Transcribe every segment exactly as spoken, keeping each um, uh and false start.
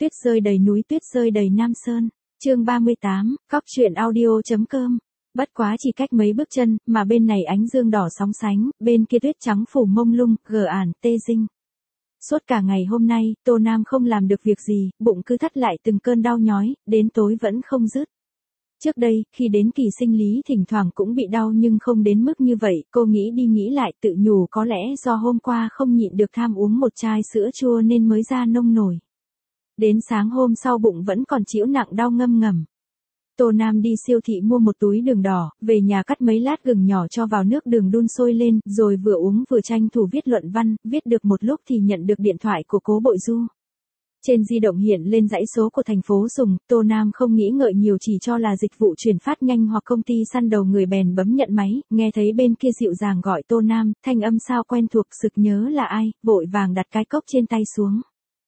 Tuyết rơi đầy núi, tuyết rơi đầy Nam Sơn. Chương ba mươi tám, cóc truyện audio.com. Bất quá chỉ cách mấy bước chân, mà bên này ánh dương đỏ sóng sánh, bên kia tuyết trắng phủ mông lung, gờ ản, tê dinh. Suốt cả ngày hôm nay, Tô Nam không làm được việc gì, bụng cứ thắt lại từng cơn đau nhói, đến tối vẫn không dứt. Trước đây, khi đến kỳ sinh lý thỉnh thoảng cũng bị đau nhưng không đến mức như vậy, cô nghĩ đi nghĩ lại tự nhủ có lẽ do hôm qua không nhịn được tham uống một chai sữa chua nên mới ra nông nổi. Đến sáng hôm sau bụng vẫn còn chịu nặng đau ngâm ngầm. Tô Nam đi siêu thị mua một túi đường đỏ, về nhà cắt mấy lát gừng nhỏ cho vào nước đường đun sôi lên, rồi vừa uống vừa tranh thủ viết luận văn, viết được một lúc thì nhận được điện thoại của Cố Bội Du. Trên di động hiện lên dãy số của thành phố dùng, Tô Nam không nghĩ ngợi nhiều chỉ cho là dịch vụ chuyển phát nhanh hoặc công ty săn đầu người bèn bấm nhận máy, nghe thấy bên kia dịu dàng gọi Tô Nam, thanh âm sao quen thuộc sực nhớ là ai, vội vàng đặt cái cốc trên tay xuống.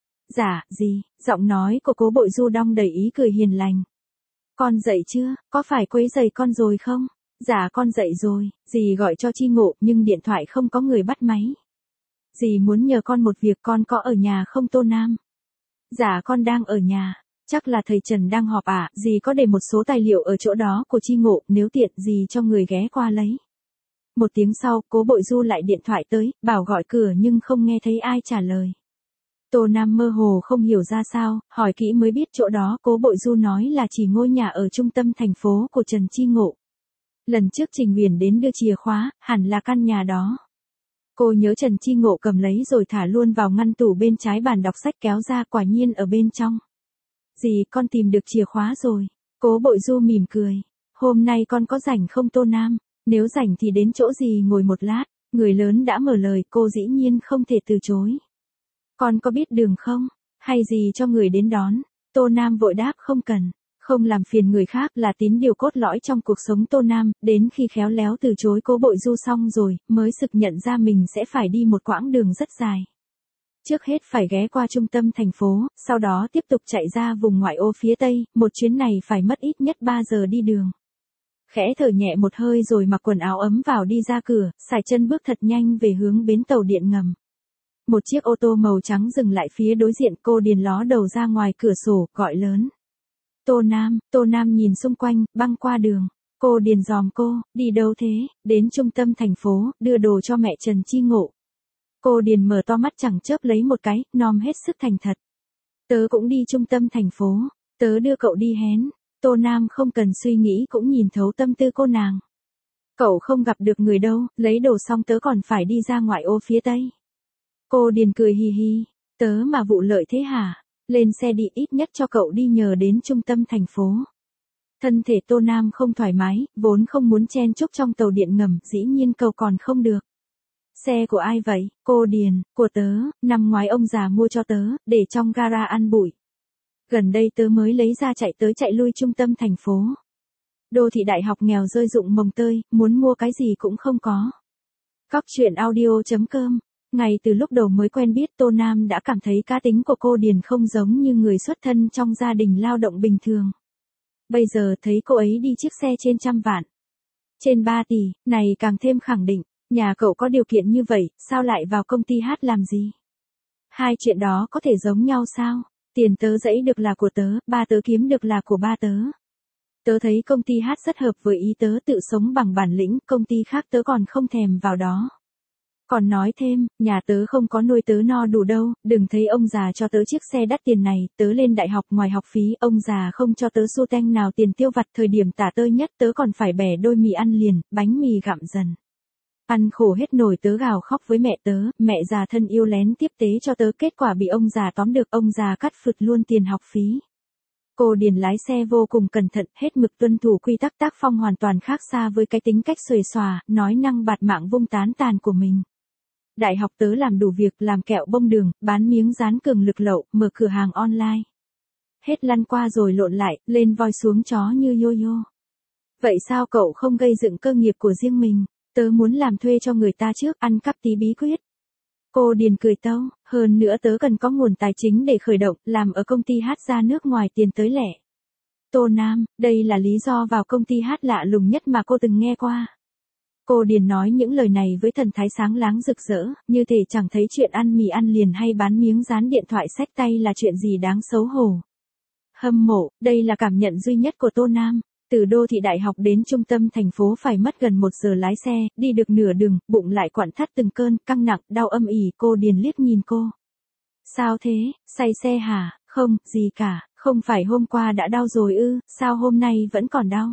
Dạ, gì, giọng nói của Cố Bội Du đong đầy ý cười hiền lành. Con dậy chưa, có phải quấy rầy con rồi không? Dạ con dậy rồi, dì gọi cho Chi Ngộ nhưng điện thoại không có người bắt máy. Dì muốn nhờ con một việc, con có ở nhà không Tô Nam? Dạ con đang ở nhà, chắc là thầy Trần đang họp à, dì có để một số tài liệu ở chỗ đó của Chi Ngộ, nếu tiện dì cho người ghé qua lấy. Một tiếng sau, Cố Bội Du lại điện thoại tới, bảo gọi cửa nhưng không nghe thấy ai trả lời. Tô Nam mơ hồ không hiểu ra sao, hỏi kỹ mới biết chỗ đó Cố Bội Du nói là chỉ ngôi nhà ở trung tâm thành phố của Trần Chi Ngộ. Lần trước Trình Uyển đến đưa chìa khóa, hẳn là căn nhà đó. Cô nhớ Trần Chi Ngộ cầm lấy rồi thả luôn vào ngăn tủ bên trái bàn đọc sách, kéo ra quả nhiên ở bên trong. Dì, con tìm được chìa khóa rồi. Cố Bội Du mỉm cười. Hôm nay con có rảnh không Tô Nam? Nếu rảnh thì đến chỗ dì ngồi một lát. Người lớn đã mở lời, cô dĩ nhiên không thể từ chối. Con có biết đường không? Hay gì cho người đến đón? Tô Nam vội đáp không cần. Không làm phiền người khác là tín điều cốt lõi trong cuộc sống Tô Nam, đến khi khéo léo từ chối Cố Bội Du xong rồi, mới sực nhận ra mình sẽ phải đi một quãng đường rất dài. Trước hết phải ghé qua trung tâm thành phố, sau đó tiếp tục chạy ra vùng ngoại ô phía tây, một chuyến này phải mất ít nhất ba giờ đi đường. Khẽ thở nhẹ một hơi rồi mặc quần áo ấm vào đi ra cửa, sải chân bước thật nhanh về hướng bến tàu điện ngầm. Một chiếc ô tô màu trắng dừng lại phía đối diện, cô Điền ló đầu ra ngoài cửa sổ, gọi lớn. Tô Nam, Tô Nam nhìn xung quanh, băng qua đường. Cô Điền dòm cô, đi đâu thế? Đến trung tâm thành phố, đưa đồ cho mẹ Trần Chi Ngộ. Cô Điền mở to mắt chẳng chớp lấy một cái, nom hết sức thành thật. Tớ cũng đi trung tâm thành phố, tớ đưa cậu đi hén. Tô Nam không cần suy nghĩ cũng nhìn thấu tâm tư cô nàng. Cậu không gặp được người đâu, lấy đồ xong tớ còn phải đi ra ngoại ô phía tây. Cô Điền cười hì hì, tớ mà vụ lợi thế hả? Lên xe đi, ít nhất cho cậu đi nhờ đến trung tâm thành phố. Thân thể Tô Nam không thoải mái, vốn không muốn chen chúc trong tàu điện ngầm, dĩ nhiên cầu còn không được. Xe của ai vậy? Cô Điền, của tớ, năm ngoái ông già mua cho tớ, để trong gara ăn bụi. Gần đây tớ mới lấy ra chạy tới chạy lui trung tâm thành phố. Đô thị đại học nghèo rơi rụng mồng tơi, muốn mua cái gì cũng không có. Cóc truyện audio.com. Ngay từ lúc đầu mới quen biết Tô Nam đã cảm thấy cá tính của cô Điền không giống như người xuất thân trong gia đình lao động bình thường. Bây giờ thấy cô ấy đi chiếc xe trên trăm vạn, trên ba tỷ, này càng thêm khẳng định, nhà cậu có điều kiện như vậy, sao lại vào công ty hát làm gì? Hai chuyện đó có thể giống nhau sao? Tiền tớ dẫy được là của tớ, ba tớ kiếm được là của ba tớ. Tớ thấy công ty hát rất hợp với ý tớ, tự sống bằng bản lĩnh, công ty khác tớ còn không thèm vào đó. Còn nói thêm, nhà tớ không có nuôi tớ no đủ đâu, đừng thấy ông già cho tớ chiếc xe đắt tiền này, tớ lên đại học ngoài học phí, ông già không cho tớ xu teng nào tiền tiêu vặt, thời điểm tả tơi nhất tớ còn phải bẻ đôi mì ăn liền, bánh mì gặm dần. Ăn khổ hết nổi tớ gào khóc với mẹ tớ, mẹ già thân yêu lén tiếp tế cho tớ, kết quả bị ông già tóm được, ông già cắt phượt luôn tiền học phí. Cô Điền lái xe vô cùng cẩn thận, hết mực tuân thủ quy tắc, tác phong hoàn toàn khác xa với cái tính cách xuề xòa, nói năng bạt mạng vung tán tàn của mình. Đại học tớ làm đủ việc, làm kẹo bông đường, bán miếng dán cường lực lậu, mở cửa hàng online. Hết lăn qua rồi lộn lại, lên voi xuống chó như yo-yo. Vậy sao cậu không gây dựng cơ nghiệp của riêng mình? Tớ muốn làm thuê cho người ta trước, ăn cắp tí bí quyết. Cô Điền cười tâu, hơn nữa tớ cần có nguồn tài chính để khởi động, làm ở công ty hát ra nước ngoài tiền tới lẻ. Tô Nam, đây là lý do vào công ty hát lạ lùng nhất mà cô từng nghe qua. Cô Điền nói những lời này với thần thái sáng láng rực rỡ, như thể chẳng thấy chuyện ăn mì ăn liền hay bán miếng dán điện thoại xách tay là chuyện gì đáng xấu hổ. Hâm mộ, đây là cảm nhận duy nhất của Tô Nam. Từ đô thị đại học đến trung tâm thành phố phải mất gần một giờ lái xe, đi được nửa đường, bụng lại quặn thắt từng cơn, căng nặng, đau âm ỉ. Cô Điền liếc nhìn cô. Sao thế, say xe hả? Không, gì cả, không phải hôm qua đã đau rồi ư, sao hôm nay vẫn còn đau?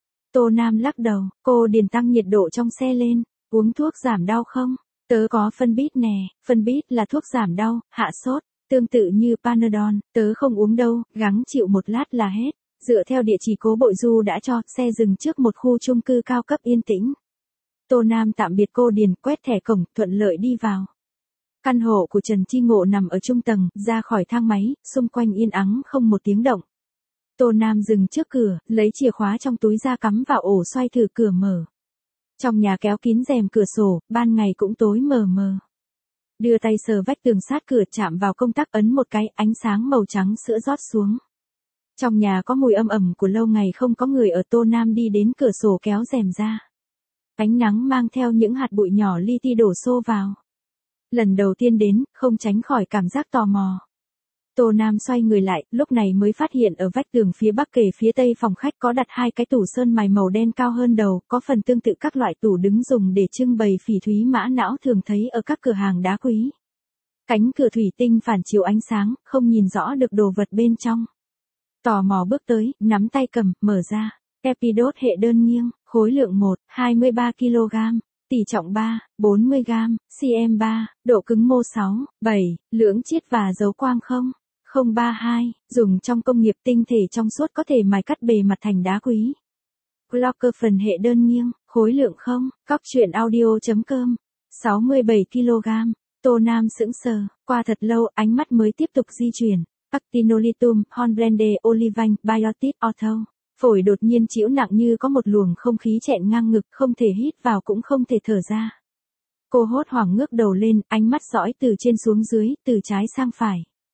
Tô Nam lắc đầu, cô Điền tăng nhiệt độ trong xe lên, uống thuốc giảm đau không? Tớ có phân bít nè, phân bít là thuốc giảm đau, hạ sốt, tương tự như Panadol, tớ không uống đâu, gắng chịu một lát là hết. Dựa theo địa chỉ Cố Bội Du đã cho, xe dừng trước một khu chung cư cao cấp yên tĩnh. Tô Nam tạm biệt cô Điền, quét thẻ cổng, thuận lợi đi vào. Căn hộ của Trần Chi Ngộ nằm ở trung tầng, ra khỏi thang máy, xung quanh yên ắng không một tiếng động. Tô Nam dừng trước cửa, lấy chìa khóa trong túi ra cắm vào ổ xoay thử cửa mở. Trong nhà kéo kín rèm cửa sổ, ban ngày cũng tối mờ mờ. Đưa tay sờ vách tường sát cửa, chạm vào công tắc ấn một cái, ánh sáng màu trắng sữa rót xuống. Trong nhà có mùi âm ẩm của lâu ngày không có người ở. Tô Nam đi đến cửa sổ kéo rèm ra. Ánh nắng mang theo những hạt bụi nhỏ li ti đổ xô vào. Lần đầu tiên đến, không tránh khỏi cảm giác tò mò. Tô Nam xoay người lại, lúc này mới phát hiện ở vách tường phía bắc kề phía tây phòng khách có đặt hai cái tủ sơn mài màu đen cao hơn đầu, có phần tương tự các loại tủ đứng dùng để trưng bày phỉ thúy mã não thường thấy ở các cửa hàng đá quý. Cánh cửa thủy tinh phản chiếu ánh sáng, không nhìn rõ được đồ vật bên trong. Tò mò bước tới, nắm tay cầm, mở ra. Epidot hệ đơn nghiêng, khối lượng một, hai mươi ba ki lô gam, tỷ trọng ba, bốn mươi gam, cm ba, độ cứng mô sáu, bảy, lưỡng chiết và dấu quang không, không ba hai, dùng trong công nghiệp tinh thể trong suốt có thể mài cắt bề mặt thành đá quý. Glocker phần hệ đơn nghiêng, khối lượng không, cóc truyện audio.com, sáu mươi bảy ki lô gam. Tô Nam sững sờ, qua thật lâu, ánh mắt mới tiếp tục di chuyển. Actinolitum, Hornblende, Olivine, Biotis, Auto. Phổi đột nhiên chịu nặng như có một luồng không khí chẹn ngang ngực, không thể hít vào cũng không thể thở ra. Cô hốt hoảng ngước đầu lên, ánh mắt dõi từ trên xuống dưới, từ trái sang phải.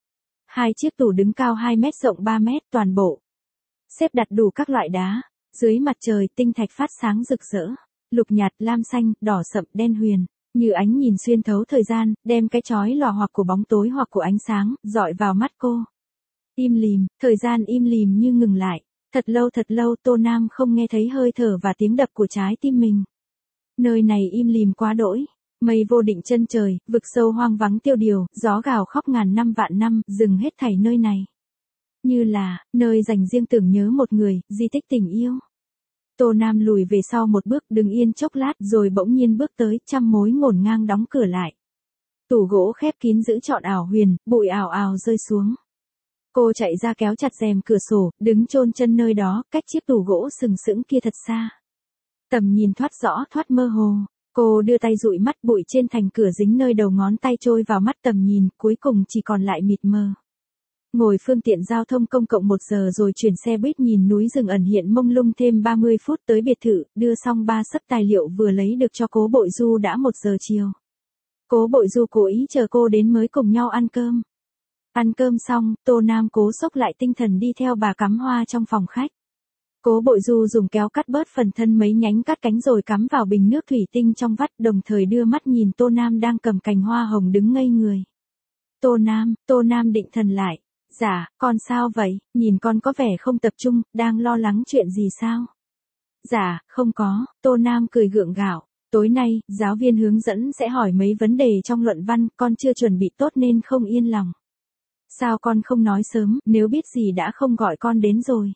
Hai chiếc tủ đứng cao hai mét rộng ba mét toàn bộ. Xếp đặt đủ các loại đá. Dưới mặt trời tinh thạch phát sáng rực rỡ. Lục nhạt, lam xanh, đỏ sậm, đen huyền. Như ánh nhìn xuyên thấu thời gian, đem cái chói lòa hoặc của bóng tối hoặc của ánh sáng, dọi vào mắt cô. Im lìm, thời gian im lìm như ngừng lại. Thật lâu thật lâu Tô Nam không nghe thấy hơi thở và tiếng đập của trái tim mình. Nơi này im lìm quá đỗi. Mây vô định chân trời, vực sâu hoang vắng tiêu điều, gió gào khóc ngàn năm vạn năm, dừng hết thảy nơi này. Như là, nơi dành riêng tưởng nhớ một người, di tích tình yêu. Tô Nam lùi về sau một bước, đứng yên chốc lát rồi bỗng nhiên bước tới, trăm mối ngổn ngang đóng cửa lại. Tủ gỗ khép kín giữ trọn ảo huyền, bụi ảo ảo rơi xuống. Cô chạy ra kéo chặt rèm cửa sổ, đứng chôn chân nơi đó, cách chiếc tủ gỗ sừng sững kia thật xa. Tầm nhìn thoát rõ thoát mơ hồ. Cô đưa tay dụi mắt, bụi trên thành cửa dính nơi đầu ngón tay trôi vào mắt, tầm nhìn cuối cùng chỉ còn lại mịt mờ. Ngồi phương tiện giao thông công cộng một giờ rồi chuyển xe buýt nhìn núi rừng ẩn hiện mông lung thêm ba mươi phút tới biệt thự, đưa xong ba sấp tài liệu vừa lấy được cho Cố Bội Du đã một giờ chiều. Cố Bội Du cố ý chờ cô đến mới cùng nhau ăn cơm. Ăn cơm xong, Tô Nam cố xốc lại tinh thần đi theo bà cắm hoa trong phòng khách. Cố Bội Du dùng kéo cắt bớt phần thân mấy nhánh cắt cánh rồi cắm vào bình nước thủy tinh trong vắt, đồng thời đưa mắt nhìn Tô Nam đang cầm cành hoa hồng đứng ngây người. Tô Nam, Tô Nam định thần lại. Dạ, con sao vậy, nhìn con có vẻ không tập trung, đang lo lắng chuyện gì sao? Dạ, không có, Tô Nam cười gượng gạo. Tối nay, giáo viên hướng dẫn sẽ hỏi mấy vấn đề trong luận văn, con chưa chuẩn bị tốt nên không yên lòng. Sao con không nói sớm, nếu biết gì đã không gọi con đến rồi.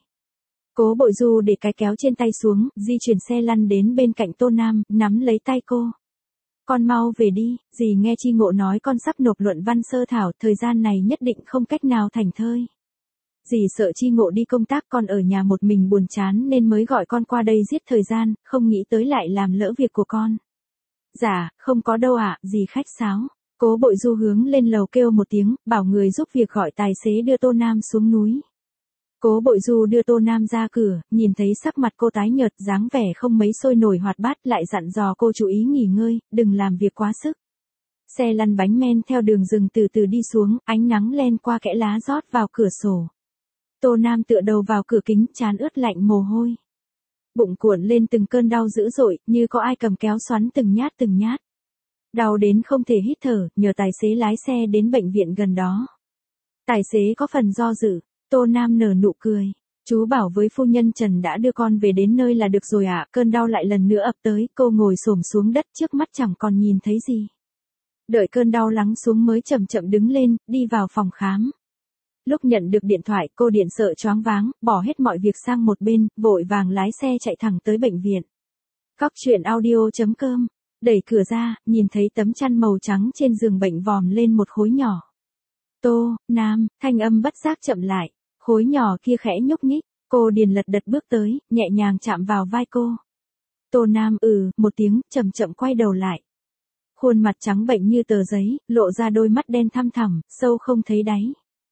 Cố Bội Du để cái kéo trên tay xuống, di chuyển xe lăn đến bên cạnh Tô Nam, nắm lấy tay cô. Con mau về đi, dì nghe Chi Ngộ nói con sắp nộp luận văn sơ thảo, thời gian này nhất định không cách nào thảnh thơi. Dì sợ Chi Ngộ đi công tác, con ở nhà một mình buồn chán nên mới gọi con qua đây giết thời gian, không nghĩ tới lại làm lỡ việc của con. Dạ, không có đâu ạ, à, dì khách sáo. Cố Bội Du hướng lên lầu kêu một tiếng, bảo người giúp việc gọi tài xế đưa Tô Nam xuống núi. Cố Bội Du đưa Tô Nam ra cửa, nhìn thấy sắc mặt cô tái nhợt, dáng vẻ không mấy sôi nổi hoạt bát, lại dặn dò cô chú ý nghỉ ngơi, đừng làm việc quá sức. Xe lăn bánh men theo đường rừng từ từ đi xuống, ánh nắng len qua kẽ lá rót vào cửa sổ. Tô Nam tựa đầu vào cửa kính, trán ướt lạnh mồ hôi. Bụng cuộn lên từng cơn đau dữ dội, như có ai cầm kéo xoắn từng nhát từng nhát. Đau đến không thể hít thở, nhờ tài xế lái xe đến bệnh viện gần đó. Tài xế có phần do dự, Tô Nam nở nụ cười. Chú bảo với phu nhân Trần đã đưa con về đến nơi là được rồi ạ. À. Cơn đau lại lần nữa ập tới, cô ngồi xổm xuống đất, trước mắt chẳng còn nhìn thấy gì. Đợi cơn đau lắng xuống mới chậm chậm đứng lên, đi vào phòng khám. Lúc nhận được điện thoại, cô điện sợ choáng váng, bỏ hết mọi việc sang một bên, vội vàng lái xe chạy thẳng tới bệnh viện. Cóc truyện audio chấm com. Đẩy cửa ra, nhìn thấy tấm chăn màu trắng trên giường bệnh vòm lên một khối nhỏ. Tô Nam, thanh âm bất giác chậm lại. Khối nhỏ kia khẽ nhúc nhích, cô Điền lật đật bước tới, nhẹ nhàng chạm vào vai cô. Tô Nam ừ, một tiếng, chậm chậm quay đầu lại. Khuôn mặt trắng bệnh như tờ giấy, lộ ra đôi mắt đen thăm thẳm, sâu không thấy đáy.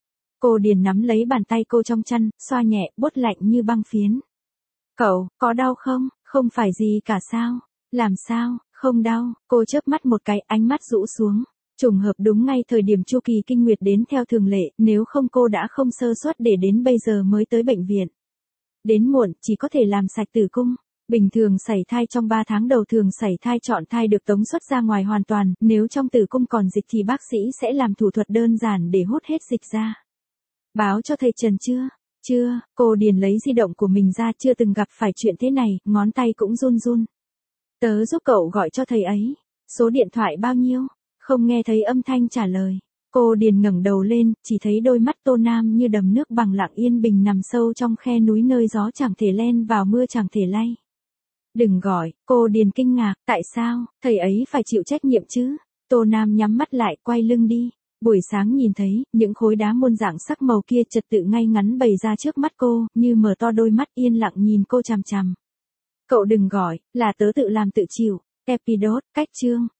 Cô Điền nắm lấy bàn tay cô trong chăn, xoa nhẹ, buốt lạnh như băng phiến. Cậu, có đau không? Không phải gì cả sao? Làm sao? Không đau, cô chớp mắt một cái, ánh mắt rũ xuống. Trùng hợp đúng ngay thời điểm chu kỳ kinh nguyệt đến theo thường lệ, nếu không cô đã không sơ suất để đến bây giờ mới tới bệnh viện. Đến muộn, chỉ có thể làm sạch tử cung. Bình thường sảy thai trong ba tháng đầu thường sảy thai chọn thai được tống xuất ra ngoài hoàn toàn, nếu trong tử cung còn dịch thì bác sĩ sẽ làm thủ thuật đơn giản để hút hết dịch ra. Báo cho thầy Trần chưa? Chưa, cô Điền lấy di động của mình ra, chưa từng gặp phải chuyện thế này, ngón tay cũng run run. Tớ giúp cậu gọi cho thầy ấy. Số điện thoại bao nhiêu? Không nghe thấy âm thanh trả lời. Cô Điền ngẩng đầu lên, chỉ thấy đôi mắt Tô Nam như đầm nước bằng lặng yên bình nằm sâu trong khe núi nơi gió chẳng thể len vào mưa chẳng thể lay. Đừng gọi, cô Điền kinh ngạc, tại sao, thầy ấy phải chịu trách nhiệm chứ? Tô Nam nhắm mắt lại, quay lưng đi. Buổi sáng nhìn thấy, những khối đá muôn dạng sắc màu kia trật tự ngay ngắn bày ra trước mắt cô, như mở to đôi mắt yên lặng nhìn cô chằm chằm. Cậu đừng gọi, là tớ tự làm tự chịu. Episode, cách chương.